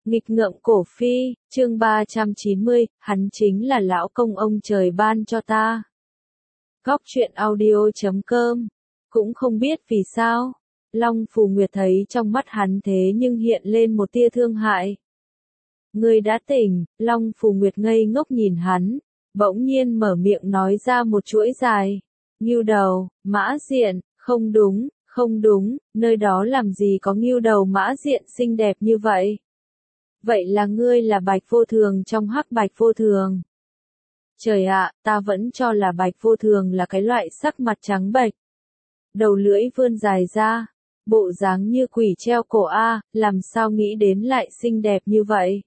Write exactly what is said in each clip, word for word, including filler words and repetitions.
Nghịch ngợm cổ phi, chương ba trăm chín mươi, hắn chính là lão công ông trời ban cho ta. Góc truyện audio chấm com. Cũng không biết vì sao, Long Phù Nguyệt thấy trong mắt hắn thế nhưng hiện lên một tia thương hại. Ngươi đã tỉnh, Long Phù Nguyệt ngây ngốc nhìn hắn, bỗng nhiên mở miệng nói ra một chuỗi dài. Ngưu đầu, mã diện, không đúng, không đúng, nơi đó làm gì có ngưu đầu mã diện xinh đẹp như vậy. Vậy là ngươi là Bạch Vô Thường trong hắc Bạch Vô Thường. Trời ạ, ta vẫn cho là Bạch Vô Thường là cái loại sắc mặt trắng bệch. Đầu lưỡi vươn dài ra, bộ dáng như quỷ treo cổ a, làm sao nghĩ đến lại xinh đẹp như vậy.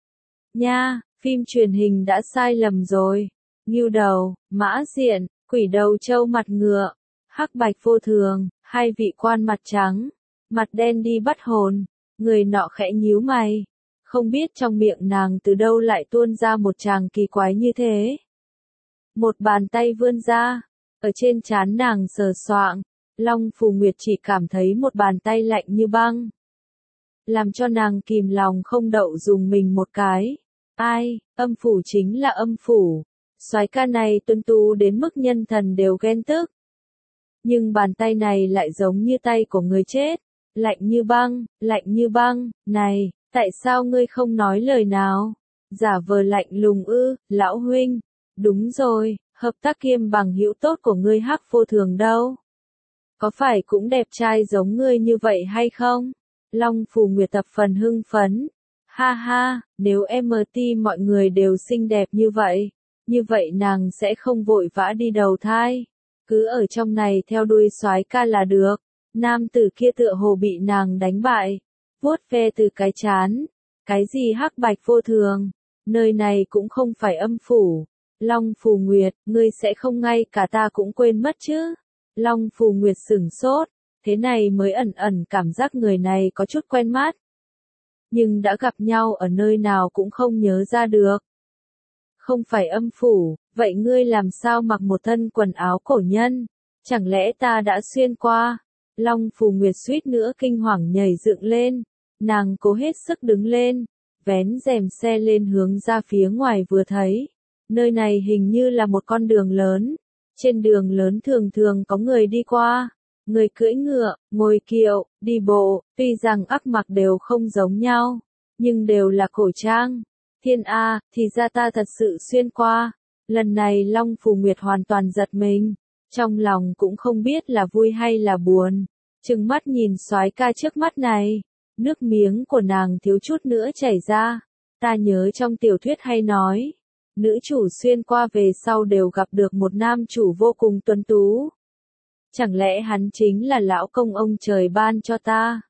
Nha, phim truyền hình đã sai lầm rồi. Ngưu đầu, mã diện, quỷ đầu trâu mặt ngựa, hắc Bạch Vô Thường, hai vị quan mặt trắng, mặt đen đi bắt hồn. Người nọ khẽ nhíu mày. Không biết trong miệng nàng từ đâu lại tuôn ra một tràng kỳ quái như thế. Một bàn tay vươn ra, ở trên trán nàng sờ soạng, Long Phù Nguyệt chỉ cảm thấy một bàn tay lạnh như băng. Làm cho nàng kìm lòng không đậu dùng mình một cái. Ai, âm phủ chính là âm phủ. Soái ca này tuấn tú đến mức nhân thần đều ghen tức. Nhưng bàn tay này lại giống như tay của người chết. Lạnh như băng, lạnh như băng, này. Tại sao ngươi không nói lời nào? Giả vờ lạnh lùng ư, lão huynh. Đúng rồi, hợp tác kiêm bằng hữu tốt của ngươi hắc Vô Thường đâu? Có phải cũng đẹp trai giống ngươi như vậy hay không? Long Phù Nguyệt tập phần hưng phấn. Ha ha, nếu em tê mọi người đều xinh đẹp như vậy, như vậy nàng sẽ không vội vã đi đầu thai. Cứ ở trong này theo đuôi soái ca là được. Nam tử kia tựa hồ bị nàng đánh bại. Vuốt ve từ cái chán. Cái gì hắc Bạch Vô Thường? Nơi này cũng không phải âm phủ. Long Phù Nguyệt, ngươi sẽ không ngay cả ta cũng quên mất chứ? Long Phù Nguyệt sửng sốt. Thế này mới ẩn ẩn cảm giác người này có chút quen mắt. Nhưng đã gặp nhau ở nơi nào cũng không nhớ ra được. Không phải âm phủ, vậy ngươi làm sao mặc một thân quần áo cổ nhân? Chẳng lẽ ta đã xuyên qua? Long Phù Nguyệt suýt nữa kinh hoàng nhảy dựng lên. Nàng cố hết sức đứng lên, vén rèm xe lên hướng ra phía ngoài vừa thấy. Nơi này hình như là một con đường lớn. Trên đường lớn thường thường có người đi qua. Người cưỡi ngựa, ngồi kiệu, đi bộ, tuy rằng ắc mặc đều không giống nhau, nhưng đều là cổ trang. Thiên A, thì ra ta thật sự xuyên qua. Lần này Long Phù Nguyệt hoàn toàn giật mình. Trong lòng cũng không biết là vui hay là buồn. Trừng mắt nhìn soái ca trước mắt này. Nước miếng của nàng thiếu chút nữa chảy ra. Ta nhớ trong tiểu thuyết hay nói. Nữ chủ xuyên qua về sau đều gặp được một nam chủ vô cùng tuấn tú. Chẳng lẽ hắn chính là lão công ông trời ban cho ta?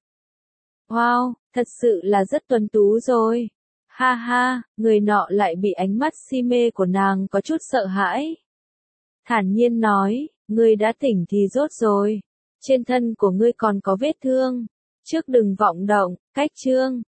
Wow, thật sự là rất tuấn tú rồi. Ha ha, người nọ lại bị ánh mắt si mê của nàng có chút sợ hãi. Thản nhiên nói, ngươi đã tỉnh thì rốt rồi. Trên thân của ngươi còn có vết thương. Trước đừng vọng động, cách chương.